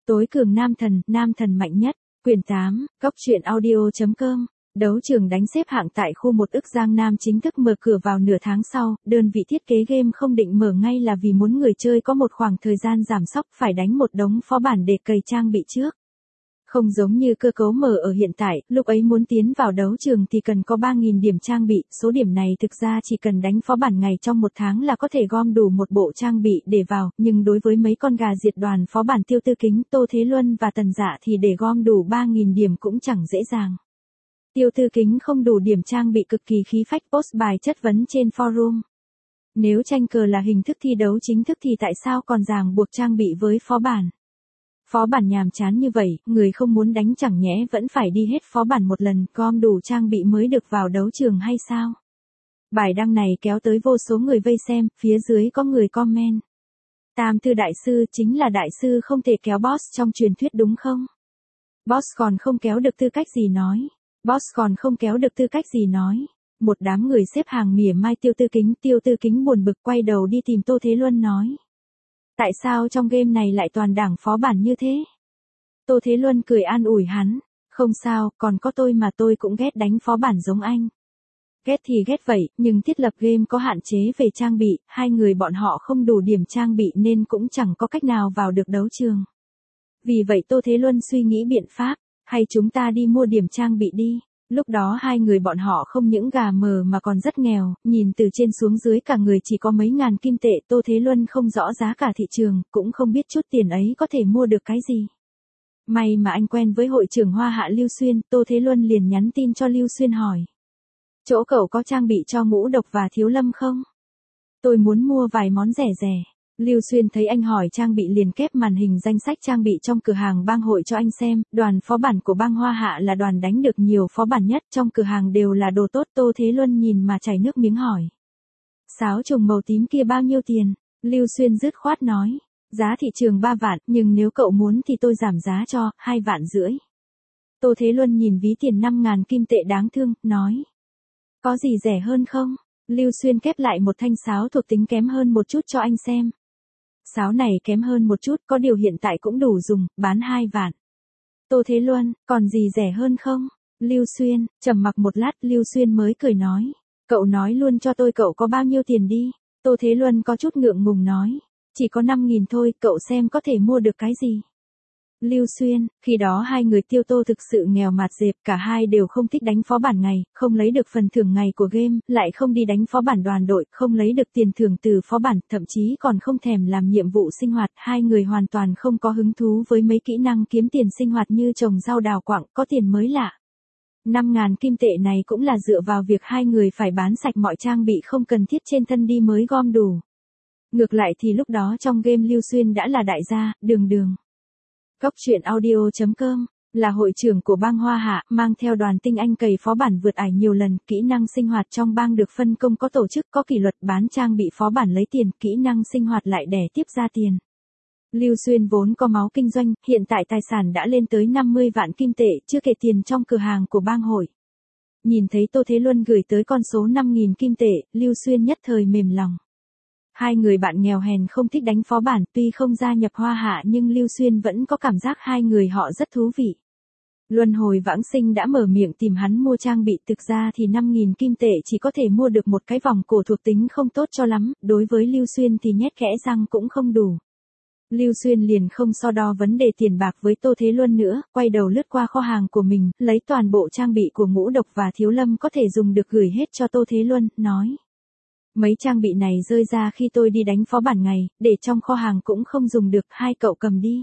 Tối cường nam thần mạnh nhất, quyển 8, góc truyện audio.com. Đấu trường đánh xếp hạng tại khu 1 ức Giang Nam chính thức mở cửa vào nửa tháng sau, đơn vị thiết kế game không định mở ngay là vì muốn người chơi có một khoảng thời gian giảm sốc phải đánh một đống phó bản để cày trang bị trước. Không giống như cơ cấu mở ở hiện tại, lúc ấy muốn tiến vào đấu trường thì cần có 3.000 điểm trang bị, số điểm này thực ra chỉ cần đánh phó bản ngày trong một tháng là có thể gom đủ một bộ trang bị để vào, nhưng đối với mấy con gà diệt đoàn phó bản Tiêu Tư Kính, Tô Thế Luân và Tần Dạ thì để gom đủ 3.000 điểm cũng chẳng dễ dàng. Tiêu Tư Kính không đủ điểm trang bị cực kỳ khí phách post bài chất vấn trên forum. Nếu tranh cờ là hình thức thi đấu chính thức thì tại sao còn ràng buộc trang bị với phó bản? Phó bản nhàm chán như vậy, người không muốn đánh chẳng nhẽ vẫn phải đi hết phó bản một lần, gom đủ trang bị mới được vào đấu trường hay sao? Bài đăng này kéo tới vô số người vây xem, phía dưới có người comment. Tam Thư đại sư chính là đại sư không thể kéo boss trong truyền thuyết đúng không? Boss còn không kéo được tư cách gì nói. Boss còn không kéo được tư cách gì nói. Một đám người xếp hàng mỉa mai Tiêu Tư Kính buồn bực quay đầu đi tìm Tô Thế Luân nói. Tại sao trong game này lại toàn đảng phó bản như thế? Tô Thế Luân cười an ủi hắn. Không sao, còn có tôi mà tôi cũng ghét đánh phó bản giống anh. Ghét thì ghét vậy, nhưng thiết lập game có hạn chế về trang bị, hai người bọn họ không đủ điểm trang bị nên cũng chẳng có cách nào vào được đấu trường. Vì vậy Tô Thế Luân suy nghĩ biện pháp, hay chúng ta đi mua điểm trang bị đi. Lúc đó hai người bọn họ không những gà mờ mà còn rất nghèo, nhìn từ trên xuống dưới cả người chỉ có mấy ngàn kim tệ. Tô Thế Luân không rõ giá cả thị trường, cũng không biết chút tiền ấy có thể mua được cái gì. May mà anh quen với hội trưởng Hoa Hạ Lưu Xuyên, Tô Thế Luân liền nhắn tin cho Lưu Xuyên hỏi. Chỗ cậu có trang bị cho Ngũ Độc và Thiếu Lâm không? Tôi muốn mua vài món rẻ rẻ. Lưu Xuyên thấy anh hỏi trang bị liền kép màn hình danh sách trang bị trong cửa hàng bang hội cho anh xem, đoàn phó bản của bang Hoa Hạ là đoàn đánh được nhiều phó bản nhất, trong cửa hàng đều là đồ tốt. Tô Thế Luân nhìn mà chảy nước miếng hỏi. Sáo trùng màu tím kia bao nhiêu tiền? Lưu Xuyên dứt khoát nói. Giá thị trường 3 vạn, nhưng nếu cậu muốn thì tôi giảm giá cho, 2,5 vạn. Tô Thế Luân nhìn ví tiền 5.000 kim tệ đáng thương, nói. Có gì rẻ hơn không? Lưu Xuyên kép lại một thanh sáo thuộc tính kém hơn một chút cho anh xem. Sáo này kém hơn một chút, có điều hiện tại cũng đủ dùng, bán 2 vạn. Tô Thế Luân, còn gì rẻ hơn không? Lưu Xuyên, trầm mặc một lát, Lưu Xuyên mới cười nói. Cậu nói luôn cho tôi cậu có bao nhiêu tiền đi. Tô Thế Luân có chút ngượng ngùng nói. Chỉ có 5.000 thôi, cậu xem có thể mua được cái gì. Lưu Xuyên, khi đó hai người Tiêu Tô thực sự nghèo mạt dẹp, cả hai đều không thích đánh phó bản ngày, không lấy được phần thưởng ngày của game, lại không đi đánh phó bản đoàn đội, không lấy được tiền thưởng từ phó bản, thậm chí còn không thèm làm nhiệm vụ sinh hoạt, hai người hoàn toàn không có hứng thú với mấy kỹ năng kiếm tiền sinh hoạt như trồng rau đào quặng, có tiền mới lạ. 5.000 kim tệ này cũng là dựa vào việc hai người phải bán sạch mọi trang bị không cần thiết trên thân đi mới gom đủ. Ngược lại thì lúc đó trong game Lưu Xuyên đã là đại gia, đường. Góc truyện audio.com, là hội trưởng của bang Hoa Hạ, mang theo đoàn tinh anh cày phó bản vượt ải nhiều lần, kỹ năng sinh hoạt trong bang được phân công có tổ chức, có kỷ luật, bán trang bị phó bản lấy tiền, kỹ năng sinh hoạt lại đẻ tiếp ra tiền. Lưu Xuyên vốn có máu kinh doanh, hiện tại tài sản đã lên tới 50 vạn kim tệ, chưa kể tiền trong cửa hàng của bang hội. Nhìn thấy Tô Thế Luân gửi tới con số 5.000 kim tệ, Lưu Xuyên nhất thời mềm lòng. Hai người bạn nghèo hèn không thích đánh phó bản, tuy không gia nhập Hoa Hạ nhưng Lưu Xuyên vẫn có cảm giác hai người họ rất thú vị. Luân hồi vãng sinh đã mở miệng tìm hắn mua trang bị, thực ra thì 5.000 kim tệ chỉ có thể mua được một cái vòng cổ thuộc tính không tốt cho lắm, đối với Lưu Xuyên thì nhét kẽ răng cũng không đủ. Lưu Xuyên liền không so đo vấn đề tiền bạc với Tô Thế Luân nữa, quay đầu lướt qua kho hàng của mình, lấy toàn bộ trang bị của Ngũ Độc và Thiếu Lâm có thể dùng được gửi hết cho Tô Thế Luân, nói. Mấy trang bị này rơi ra khi tôi đi đánh phó bản ngày, để trong kho hàng cũng không dùng được, hai cậu cầm đi.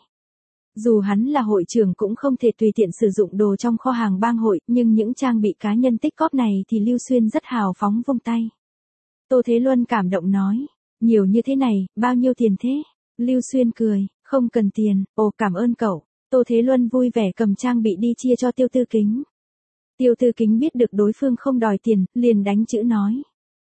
Dù hắn là hội trưởng cũng không thể tùy tiện sử dụng đồ trong kho hàng bang hội, nhưng những trang bị cá nhân tích cóp này thì Lưu Xuyên rất hào phóng vung tay. Tô Thế Luân cảm động nói, nhiều như thế này, bao nhiêu tiền thế? Lưu Xuyên cười, không cần tiền, ồ cảm ơn cậu. Tô Thế Luân vui vẻ cầm trang bị đi chia cho Tiêu Tư Kính. Tiêu Tư Kính biết được đối phương không đòi tiền, liền đánh chữ nói.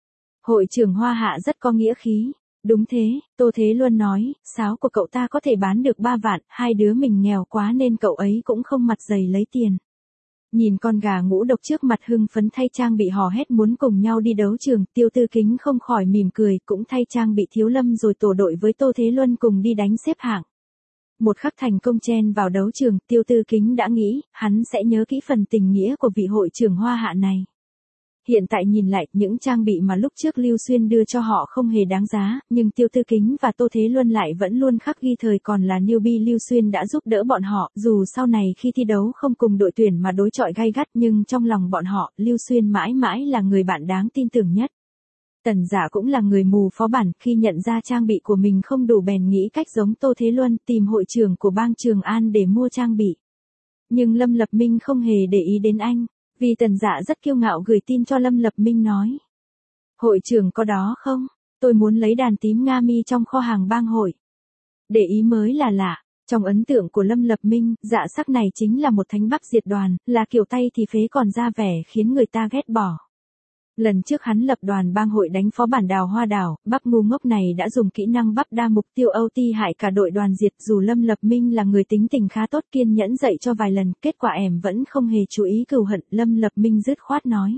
Hội trưởng Hoa Hạ rất có nghĩa khí. Đúng thế, Tô Thế Luân nói, sáo của cậu ta có thể bán được 3 vạn, hai đứa mình nghèo quá nên cậu ấy cũng không mặt dày lấy tiền. Nhìn con gà Ngũ Độc trước mặt hưng phấn thay trang bị hò hét muốn cùng nhau đi đấu trường, Tiêu Tư Kính không khỏi mỉm cười, cũng thay trang bị Thiếu Lâm rồi tổ đội với Tô Thế Luân cùng đi đánh xếp hạng. Một khắc thành công chen vào đấu trường, Tiêu Tư Kính đã nghĩ, hắn sẽ nhớ kỹ phần tình nghĩa của vị hội trưởng Hoa Hạ này. Hiện tại nhìn lại, những trang bị mà lúc trước Lưu Xuyên đưa cho họ không hề đáng giá, nhưng Tiêu Tư Kính và Tô Thế Luân lại vẫn luôn khắc ghi thời còn là newbie Lưu Xuyên đã giúp đỡ bọn họ, dù sau này khi thi đấu không cùng đội tuyển mà đối chọi gay gắt nhưng trong lòng bọn họ, Lưu Xuyên mãi mãi là người bạn đáng tin tưởng nhất. Tần Dạ cũng là người mù phó bản, khi nhận ra trang bị của mình không đủ bèn nghĩ cách giống Tô Thế Luân tìm hội trưởng của bang Trường An để mua trang bị. Nhưng Lâm Lập Minh không hề để ý đến anh. Vì Tần Dạ rất kiêu ngạo gửi tin cho Lâm Lập Minh nói. Hội trưởng có đó không? Tôi muốn lấy đàn tím Nga Mi trong kho hàng bang hội. Để ý mới là lạ. Trong ấn tượng của Lâm Lập Minh, Dạ Sắc này chính là một thánh bắc diệt đoàn, là kiểu tay thì phế còn ra vẻ khiến người ta ghét bỏ. Lần trước hắn lập đoàn bang hội đánh phó bản Đào Hoa Đảo, Bắp ngu ngốc này đã dùng kỹ năng bắp đa mục tiêu OT hại cả đội đoàn diệt, dù Lâm Lập Minh là người tính tình khá tốt kiên nhẫn dạy cho vài lần, kết quả em vẫn không hề chú ý cừu hận, Lâm Lập Minh dứt khoát nói.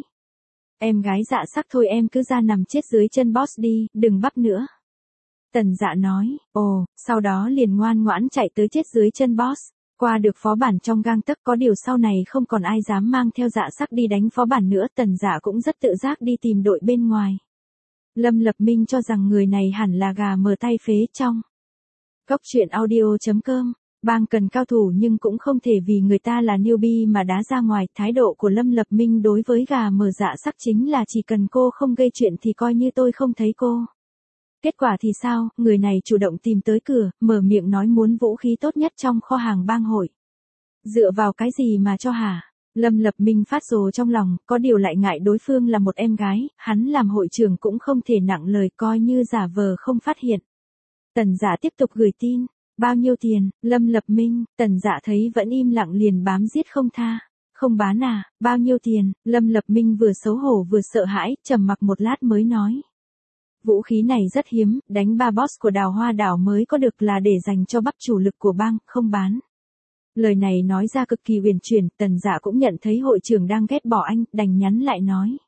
Em gái Dạ Sắc thôi em cứ ra nằm chết dưới chân boss đi, đừng bắp nữa. Tần Dạ nói, ồ, sau đó liền ngoan ngoãn chạy tới chết dưới chân boss. Qua được phó bản trong gang tấc, có điều sau này không còn ai dám mang theo Dạ Sắc đi đánh phó bản nữa, Tần Dạ cũng rất tự giác đi tìm đội bên ngoài. Lâm Lập Minh cho rằng người này hẳn là gà mờ tay phế trong. Cốc truyện audio.com, bang cần cao thủ nhưng cũng không thể vì người ta là newbie mà đá ra ngoài, thái độ của Lâm Lập Minh đối với gà mờ Dạ Sắc chính là chỉ cần cô không gây chuyện thì coi như tôi không thấy cô. Kết quả thì sao, người này chủ động tìm tới cửa, mở miệng nói muốn vũ khí tốt nhất trong kho hàng bang hội. Dựa vào cái gì mà cho hả? Lâm Lập Minh phát rồ trong lòng, có điều lại ngại đối phương là một em gái, hắn làm hội trưởng cũng không thể nặng lời coi như giả vờ không phát hiện. Tần Dạ tiếp tục gửi tin, bao nhiêu tiền, Lâm Lập Minh, Tần Dạ thấy vẫn im lặng liền bám giết không tha. Không bán à, bao nhiêu tiền, Lâm Lập Minh vừa xấu hổ vừa sợ hãi, trầm mặc một lát mới nói. Vũ khí này rất hiếm, đánh 3 boss của Đào Hoa Đảo mới có được là để dành cho bắp chủ lực của bang, không bán. Lời này nói ra cực kỳ uyển chuyển, Tần Dạ cũng nhận thấy hội trưởng đang ghét bỏ anh, đành nhắn lại nói.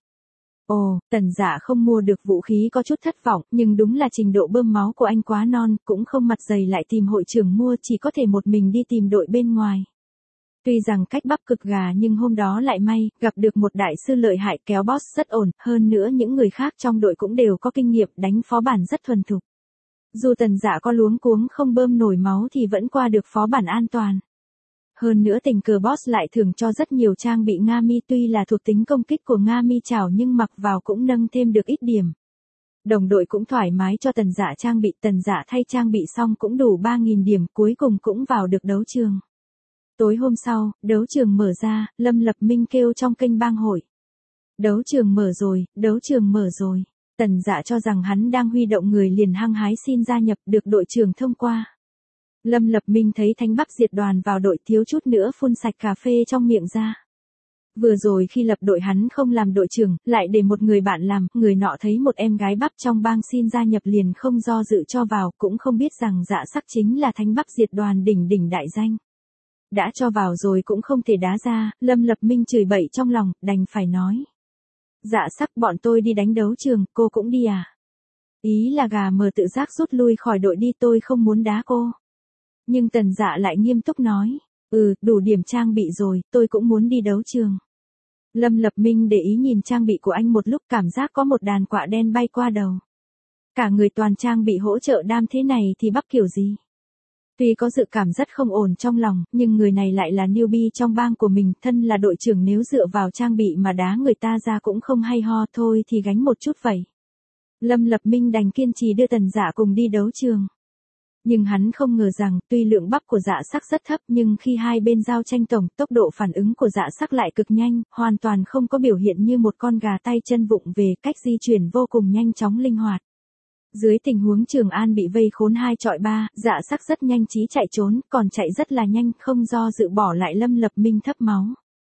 Ồ, Tần Dạ không mua được vũ khí có chút thất vọng, nhưng đúng là trình độ bơm máu của anh quá non, cũng không mặt dày lại tìm hội trưởng mua, chỉ có thể một mình đi tìm đội bên ngoài. Tuy rằng cách bắp cực gà nhưng hôm đó lại may, gặp được một đại sư lợi hại kéo boss rất ổn, hơn nữa những người khác trong đội cũng đều có kinh nghiệm đánh phó bản rất thuần thục. Dù Tần Dạ có luống cuống không bơm nổi máu thì vẫn qua được phó bản an toàn. Hơn nữa tình cờ boss lại thưởng cho rất nhiều trang bị Nga Mi, tuy là thuộc tính công kích của Nga Mi chảo nhưng mặc vào cũng nâng thêm được ít điểm. Đồng đội cũng thoải mái cho Tần Dạ trang bị, Tần Dạ thay trang bị xong cũng đủ 3.000 điểm, cuối cùng cũng vào được đấu trường. Tối hôm sau, đấu trường mở ra, Lâm Lập Minh kêu trong kênh bang hội. Đấu trường mở rồi, đấu trường mở rồi. Tần Dạ cho rằng hắn đang huy động người liền hăng hái xin gia nhập, được đội trưởng thông qua. Lâm Lập Minh thấy Thánh Bắc diệt đoàn vào đội thiếu chút nữa phun sạch cà phê trong miệng ra. Vừa rồi khi lập đội hắn không làm đội trưởng, lại để một người bạn làm, người nọ thấy một em gái bắp trong bang xin gia nhập liền không do dự cho vào, cũng không biết rằng Dạ Sắc chính là Thánh Bắc diệt đoàn đỉnh đại danh. Đã cho vào rồi cũng không thể đá ra, Lâm Lập Minh chửi bậy trong lòng, đành phải nói. Dạ Sắc bọn tôi đi đánh đấu trường, cô cũng đi à? Ý là gà mờ tự giác rút lui khỏi đội đi, tôi không muốn đá cô. Nhưng Tần Dạ lại nghiêm túc nói, đủ điểm trang bị rồi, tôi cũng muốn đi đấu trường. Lâm Lập Minh để ý nhìn trang bị của anh một lúc, cảm giác có một đàn quạ đen bay qua đầu. Cả người toàn trang bị hỗ trợ đam thế này thì bắp kiểu gì? Tuy có dự cảm rất không ổn trong lòng, nhưng người này lại là newbie trong bang của mình, thân là đội trưởng nếu dựa vào trang bị mà đá người ta ra cũng không hay ho, thôi thì gánh một chút vậy. Lâm Lập Minh đành kiên trì đưa Tần Dạ cùng đi đấu trường. Nhưng hắn không ngờ rằng, tuy lượng bắp của Dạ Sắc rất thấp nhưng khi hai bên giao tranh tổng, tốc độ phản ứng của Dạ Sắc lại cực nhanh, hoàn toàn không có biểu hiện như một con gà tay chân vụng về, cách di chuyển vô cùng nhanh chóng linh hoạt. Dưới tình huống Trường An bị vây khốn 2 chọi 3, Dạ Sắc rất nhanh trí chạy trốn, còn chạy rất là nhanh, không do dự bỏ lại Lâm Lập Minh thấp máu.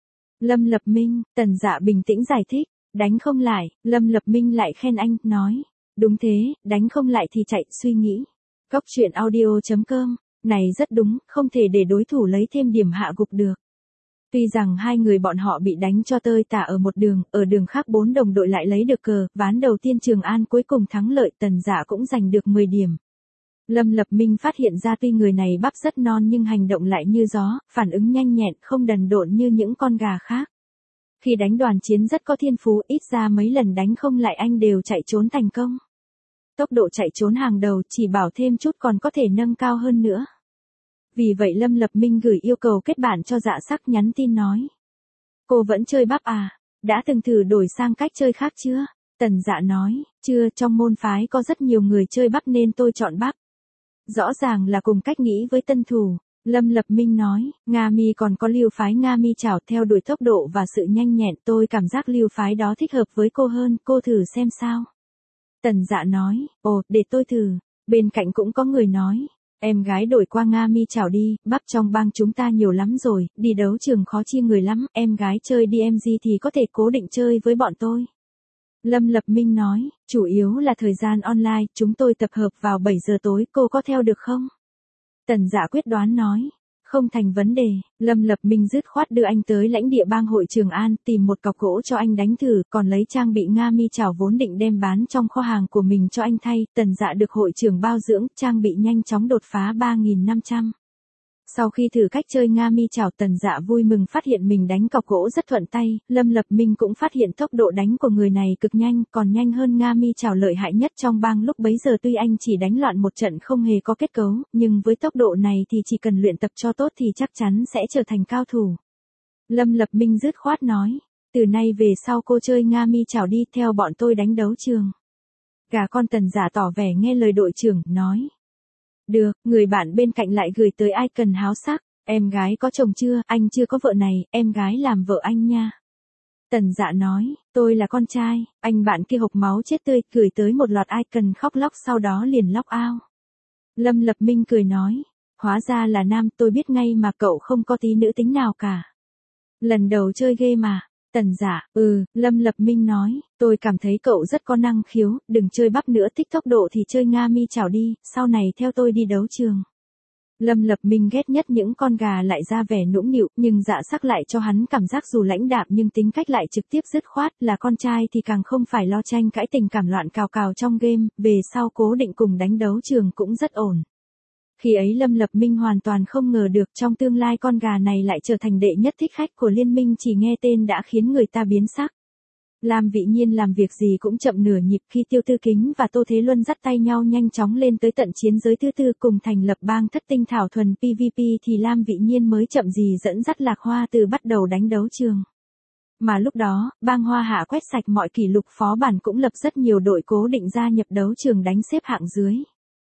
Lâm Lập Minh, Tần Dạ bình tĩnh giải thích, đánh không lại, Lâm Lập Minh lại khen anh, nói, đúng thế, đánh không lại thì chạy, suy nghĩ. Cốc truyện audio.com, này rất đúng, không thể để đối thủ lấy thêm điểm hạ gục được. Tuy rằng hai người bọn họ bị đánh cho tơi tả ở một đường, ở đường khác 4 đồng đội lại lấy được cờ, ván đầu tiên Trường An cuối cùng thắng lợi, Tần Dạ cũng giành được 10 điểm. Lâm Lập Minh phát hiện ra tuy người này bắp rất non nhưng hành động lại như gió, phản ứng nhanh nhẹn, không đần độn như những con gà khác. Khi đánh đoàn chiến rất có thiên phú, ít ra mấy lần đánh không lại anh đều chạy trốn thành công. Tốc độ chạy trốn hàng đầu, chỉ bảo thêm chút còn có thể nâng cao hơn nữa. Vì vậy Lâm Lập Minh gửi yêu cầu kết bạn cho Dạ Sắc, nhắn tin nói. Cô vẫn chơi bắp à? Đã từng thử đổi sang cách chơi khác chưa? Tần Dạ nói, chưa, trong môn phái có rất nhiều người chơi bắp nên tôi chọn bắp. Rõ ràng là cùng cách nghĩ với tân thủ. Lâm Lập Minh nói, Nga Mi còn có lưu phái Nga Mi chảo theo đuổi tốc độ và sự nhanh nhẹn, tôi cảm giác lưu phái đó thích hợp với cô hơn, cô thử xem sao. Tần Dạ nói, ồ, để tôi thử. Bên cạnh cũng có người nói, em gái đổi qua Nga Mi chảo đi, bắp trong bang chúng ta nhiều lắm rồi, đi đấu trường khó chia người lắm, em gái chơi DMZ thì có thể cố định chơi với bọn tôi. Lâm Lập Minh nói, chủ yếu là thời gian online, chúng tôi tập hợp vào 7 giờ tối, cô có theo được không? Tần Dạ quyết đoán nói, không thành vấn đề. Lâm Lập Minh dứt khoát đưa anh tới lãnh địa bang hội Trường An, tìm một cọc gỗ cho anh đánh thử, còn lấy trang bị Nga Mi chảo vốn định đem bán trong kho hàng của mình cho anh thay. Tần Dạ được hội trưởng bao dưỡng, trang bị nhanh chóng đột phá 3.500. Sau khi thử cách chơi Nga Mi chảo, Tần Dạ vui mừng phát hiện mình đánh cọc gỗ rất thuận tay. Lâm Lập Minh cũng phát hiện tốc độ đánh của người này cực nhanh, còn nhanh hơn Nga Mi chảo lợi hại nhất trong bang lúc bấy giờ. Tuy anh chỉ đánh loạn một trận không hề có kết cấu, nhưng với tốc độ này thì chỉ cần luyện tập cho tốt thì chắc chắn sẽ trở thành cao thủ. Lâm Lập Minh dứt khoát nói, từ nay về sau cô chơi Nga Mi chảo đi, theo bọn tôi đánh đấu trường. Gà con Tần Dạ tỏ vẻ nghe lời đội trưởng, nói. Được, người bạn bên cạnh lại gửi tới icon háo sắc, em gái có chồng chưa, anh chưa có vợ này, em gái làm vợ anh nha. Tần Dạ nói, tôi là con trai, anh bạn kia hộc máu chết tươi, gửi tới một loạt icon khóc lóc sau đó liền log out. Lâm Lập Minh cười nói, hóa ra là nam, tôi biết ngay mà cậu không có tí nữ tính nào cả. Lần đầu chơi game mà. Tần Dạ, Lâm Lập Minh nói, tôi cảm thấy cậu rất có năng khiếu, đừng chơi bắp nữa, thích tốc độ thì chơi Nga Mi chảo đi, sau này theo tôi đi đấu trường. Lâm Lập Minh ghét nhất những con gà lại ra vẻ nũng nịu, nhưng Dạ Sắc lại cho hắn cảm giác dù lãnh đạm nhưng tính cách lại trực tiếp dứt khoát, là con trai thì càng không phải lo tranh cãi tình cảm loạn cào cào trong game, về sau cố định cùng đánh đấu trường cũng rất ổn. Khi ấy Lâm Lập Minh hoàn toàn không ngờ được trong tương lai con gà này lại trở thành đệ nhất thích khách của liên minh, chỉ nghe tên đã khiến người ta biến sắc. Lam Vĩ Nhiên làm việc gì cũng chậm nửa nhịp, khi Tiêu Tư Kính và Tô Thế Luân dắt tay nhau nhanh chóng lên tới tận chiến giới thứ tư cùng thành lập bang Thất Tinh Thảo thuần PVP thì Lam Vĩ Nhiên mới chậm gì dẫn dắt Lạc Hoa Từ bắt đầu đánh đấu trường. Mà lúc đó, bang Hoa Hạ quét sạch mọi kỷ lục, phó bản cũng lập rất nhiều đội cố định gia nhập đấu trường đánh xếp hạng dưới.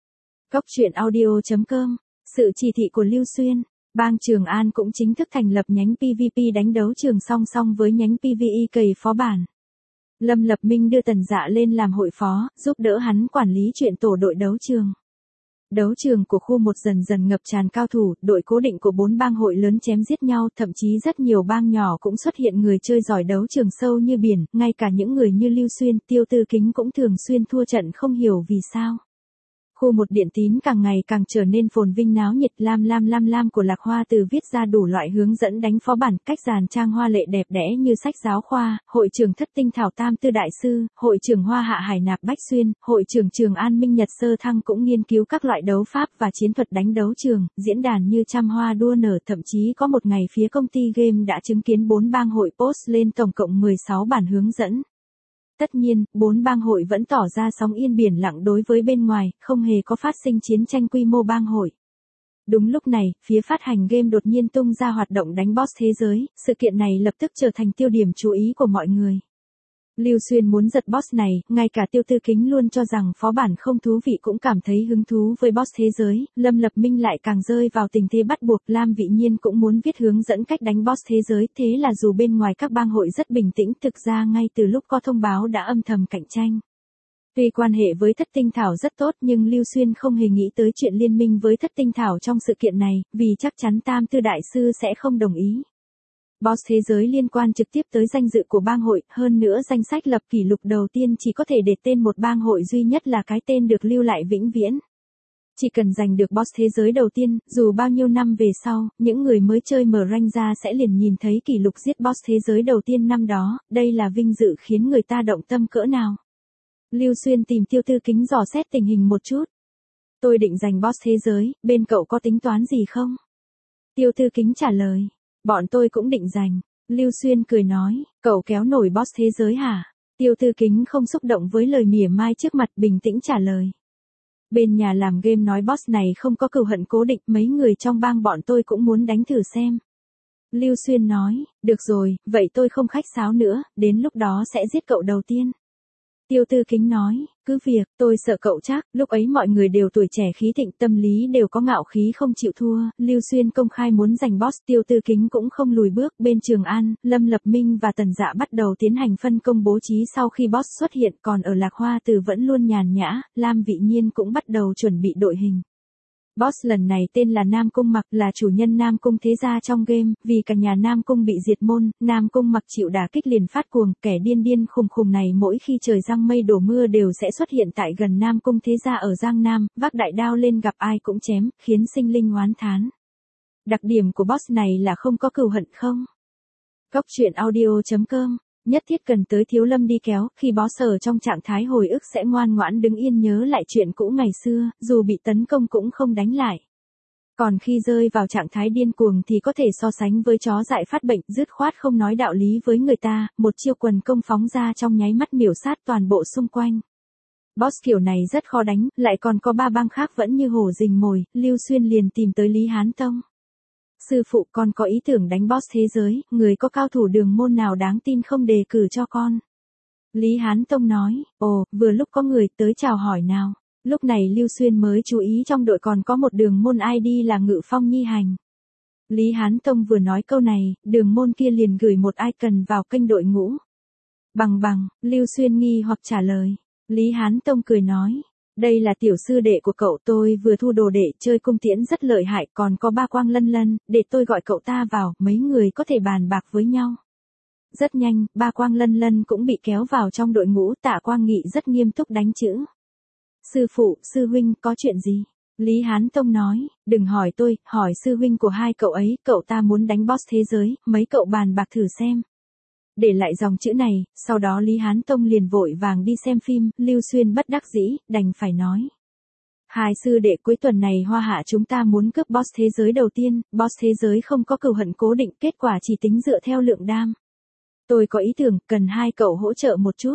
Góc truyện audio.com, sự chỉ thị của Lưu Xuyên, bang Trường An cũng chính thức thành lập nhánh PVP đánh đấu trường song song với nhánh PVE cày phó bản. Lâm Lập Minh đưa Tần Dạ lên làm hội phó, giúp đỡ hắn quản lý chuyện tổ đội đấu trường. Đấu trường của khu 1 dần dần ngập tràn cao thủ, đội cố định của 4 bang hội lớn chém giết nhau, thậm chí rất nhiều bang nhỏ cũng xuất hiện người chơi giỏi, đấu trường sâu như biển, ngay cả những người như Lưu Xuyên, Tiêu Tư Kính cũng thường xuyên thua trận không hiểu vì sao. Khu 1 Điện Tín càng ngày càng trở nên phồn vinh náo nhiệt, lam của Lạc Hoa Từ viết ra đủ loại hướng dẫn đánh phó bản, cách dàn trang hoa lệ đẹp đẽ như sách giáo khoa, hội trưởng Thất Tinh Thảo Tam Tư Đại Sư, hội trưởng Hoa Hạ Hải Nạp Bách Xuyên, hội trưởng Trường An Minh Nhật Sơ Thăng cũng nghiên cứu các loại đấu pháp và chiến thuật đánh đấu trường, diễn đàn như trăm hoa đua nở, thậm chí có một ngày phía công ty game đã chứng kiến 4 bang hội post lên tổng cộng 16 bản hướng dẫn. Tất nhiên, 4 bang hội vẫn tỏ ra sóng yên biển lặng đối với bên ngoài, không hề có phát sinh chiến tranh quy mô bang hội. Đúng lúc này, phía phát hành game đột nhiên tung ra hoạt động đánh boss thế giới, sự kiện này lập tức trở thành tiêu điểm chú ý của mọi người. Lưu Xuyên muốn giật boss này, ngay cả Tiêu Tư Kính luôn cho rằng phó bản không thú vị cũng cảm thấy hứng thú với boss thế giới, Lâm Lập Minh lại càng rơi vào tình thế bắt buộc. Lam Vĩ Nhiên cũng muốn viết hướng dẫn cách đánh boss thế giới, thế là dù bên ngoài các bang hội rất bình tĩnh, thực ra ngay từ lúc có thông báo đã âm thầm cạnh tranh. Tuy quan hệ với Thất Tinh Thảo rất tốt nhưng Lưu Xuyên không hề nghĩ tới chuyện liên minh với Thất Tinh Thảo trong sự kiện này, vì chắc chắn Tam Tư Đại Sư sẽ không đồng ý. Boss thế giới liên quan trực tiếp tới danh dự của bang hội, hơn nữa danh sách lập kỷ lục đầu tiên chỉ có thể để tên một bang hội duy nhất là cái tên được lưu lại vĩnh viễn. Chỉ cần giành được boss thế giới đầu tiên, dù bao nhiêu năm về sau, những người mới chơi mở rank ra sẽ liền nhìn thấy kỷ lục giết boss thế giới đầu tiên năm đó, đây là vinh dự khiến người ta động tâm cỡ nào. Lưu Xuyên tìm Tiêu Tư Kính dò xét tình hình một chút. Tôi định giành boss thế giới, bên cậu có tính toán gì không? Tiêu Tư Kính trả lời. Bọn tôi cũng định giành. Lưu Xuyên cười nói, cậu kéo nổi boss thế giới hả? Tiêu Tư Kính không xúc động với lời mỉa mai trước mặt, bình tĩnh trả lời. Bên nhà làm game nói boss này không có cừu hận cố định, mấy người trong bang bọn tôi cũng muốn đánh thử xem. Lưu Xuyên nói, được rồi, vậy tôi không khách sáo nữa, đến lúc đó sẽ giết cậu đầu tiên. Tiêu Tư Kính nói, cứ việc, tôi sợ cậu chắc, lúc ấy mọi người đều tuổi trẻ khí thịnh, tâm lý đều có ngạo khí không chịu thua. Lưu Xuyên công khai muốn giành boss, Tiêu Tư Kính cũng không lùi bước. Bên Trường An, Lâm Lập Minh và Tần Dạ bắt đầu tiến hành phân công bố trí sau khi boss xuất hiện, còn ở Lạc Hoa Từ vẫn luôn nhàn nhã, Lam Vị Nhiên cũng bắt đầu chuẩn bị đội hình. Boss lần này tên là Nam Cung Mặc, là chủ nhân Nam Cung thế gia trong game, vì cả nhà Nam Cung bị diệt môn, Nam Cung Mặc chịu đả kích liền phát cuồng, kẻ điên điên khùng khùng này mỗi khi trời giăng mây đổ mưa đều sẽ xuất hiện tại gần Nam Cung thế gia ở Giang Nam, vác đại đao lên gặp ai cũng chém, khiến sinh linh oán thán. Đặc điểm của boss này là không có cừu hận không? Góc truyện audio.com Nhất thiết cần tới Thiếu Lâm đi kéo, khi boss ở trong trạng thái hồi ức sẽ ngoan ngoãn đứng yên nhớ lại chuyện cũ ngày xưa, dù bị tấn công cũng không đánh lại. Còn khi rơi vào trạng thái điên cuồng thì có thể so sánh với chó dại phát bệnh, dứt khoát không nói đạo lý với người ta, một chiêu quần công phóng ra trong nháy mắt miểu sát toàn bộ xung quanh. Boss kiểu này rất khó đánh, lại còn có 3 bang khác vẫn như hổ rình mồi, Lưu Xuyên liền tìm tới Lý Hán Tông. Sư phụ, con có ý tưởng đánh boss thế giới, người có cao thủ đường môn nào đáng tin không đề cử cho con. Lý Hán Tông nói, ồ, vừa lúc có người tới chào hỏi nào. Lúc này Lưu Xuyên mới chú ý trong đội còn có một đường môn ID là Ngự Phong Nhi Hành. Lý Hán Tông vừa nói câu này, đường môn kia liền gửi một icon vào kênh đội ngũ. Bằng, Lưu Xuyên nghi hoặc trả lời. Lý Hán Tông cười nói, đây là tiểu sư đệ của cậu, tôi vừa thu đồ đệ, chơi cung tiễn rất lợi hại, còn có Ba Quang Lân Lân, để tôi gọi cậu ta vào, mấy người có thể bàn bạc với nhau. Rất nhanh, Ba Quang Lân Lân cũng bị kéo vào trong đội ngũ. Tạ Quang Nghị rất nghiêm túc đánh chữ. Sư phụ, sư huynh, có chuyện gì? Lý Hán Tông nói, đừng hỏi tôi, hỏi sư huynh của hai cậu ấy, cậu ta muốn đánh boss thế giới, mấy cậu bàn bạc thử xem. Để lại dòng chữ này, sau đó Lý Hán Tông liền vội vàng đi xem phim, Lưu Xuyên bất đắc dĩ, đành phải nói. Hai sư đệ, cuối tuần này Hoa Hạ chúng ta muốn cướp boss thế giới đầu tiên, boss thế giới không có cừu hận cố định, kết quả chỉ tính dựa theo lượng đam. Tôi có ý tưởng, cần hai cậu hỗ trợ một chút.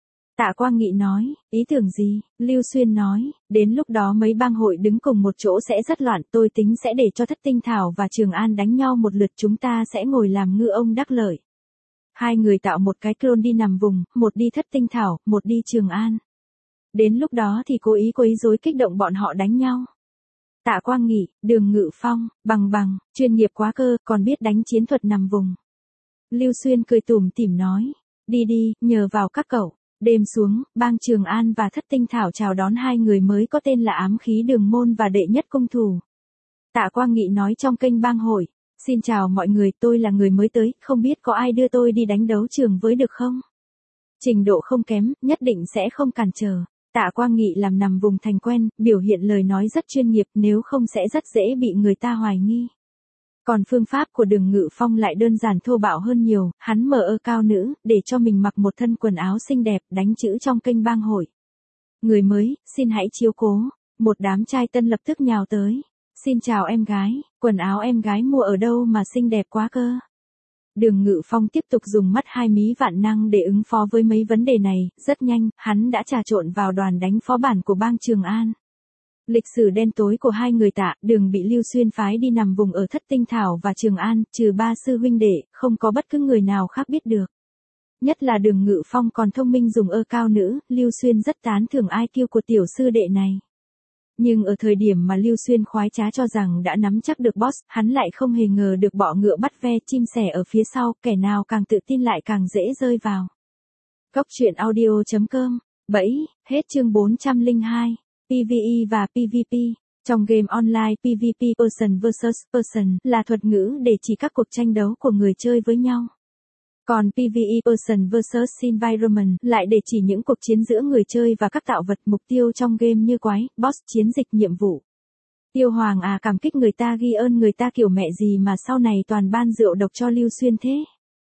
Tạ Quang Nghị nói, ý tưởng gì? Lưu Xuyên nói, đến lúc đó mấy bang hội đứng cùng một chỗ sẽ rất loạn, tôi tính sẽ để cho Thất Tinh Thảo và Trường An đánh nhau một lượt, chúng ta sẽ ngồi làm ngư ông đắc lợi. Hai người tạo một cái clone đi nằm vùng, một đi Thất Tinh Thảo, một đi Trường An. Đến lúc đó thì cố ý quấy rối kích động bọn họ đánh nhau. Tạ Quang Nghị, Đường Ngự Phong, bằng, chuyên nghiệp quá cơ, còn biết đánh chiến thuật nằm vùng. Lưu Xuyên cười tủm tỉm nói, đi, nhờ vào các cậu. Đêm xuống, bang Trường An và Thất Tinh Thảo chào đón hai người mới có tên là Ám Khí Đường Môn và Đệ Nhất Cung Thủ. Tạ Quang Nghị nói trong kênh bang hội, xin chào mọi người, tôi là người mới tới, không biết có ai đưa tôi đi đánh đấu trường với được không? Trình độ không kém, nhất định sẽ không cản trở. Tạ Quang Nghị làm nằm vùng thành quen, biểu hiện lời nói rất chuyên nghiệp, nếu không sẽ rất dễ bị người ta hoài nghi. Còn phương pháp của Đường Ngự Phong lại đơn giản thô bạo hơn nhiều, hắn mở cao nữ, để cho mình mặc một thân quần áo xinh đẹp, đánh chữ trong kênh bang hội. Người mới, xin hãy chiếu cố. Một đám trai tân lập tức nhào tới. Xin chào em gái, quần áo em gái mua ở đâu mà xinh đẹp quá cơ. Đường Ngự Phong tiếp tục dùng mắt hai mí vạn năng để ứng phó với mấy vấn đề này, rất nhanh, hắn đã trà trộn vào đoàn đánh phó bản của bang Trường An. Lịch sử đen tối của hai người Tạ, Đường bị Lưu Xuyên phái đi nằm vùng ở Thất Tinh Thảo và Trường An, trừ ba sư huynh đệ, không có bất cứ người nào khác biết được. Nhất là Đường Ngự Phong còn thông minh dùng cao nữ, Lưu Xuyên rất tán thưởng IQ của tiểu sư đệ này. Nhưng ở thời điểm mà Lưu Xuyên khoái trá cho rằng đã nắm chắc được boss, hắn lại không hề ngờ được bọ ngựa bắt ve chim sẻ ở phía sau, kẻ nào càng tự tin lại càng dễ rơi vào. Góc truyện audio.com, bẫy, hết chương 402. PvE và PvP. Trong game online PvP Person vs Person là thuật ngữ để chỉ các cuộc tranh đấu của người chơi với nhau. Còn PvE Person vs Environment lại để chỉ những cuộc chiến giữa người chơi và các tạo vật mục tiêu trong game như quái, boss, chiến dịch, nhiệm vụ. Tiêu Hoàng à, cảm kích người ta ghi ơn người ta kiểu mẹ gì mà sau này toàn ban rượu độc cho Lưu Xuyên thế.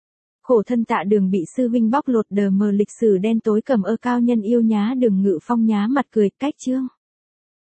Khổ thân Tạ Đường bị sư huynh bóc lột, đờ mờ lịch sử đen tối, cầm cao nhân yêu nhá. Đường Ngự Phong nhá mặt cười, cách chương.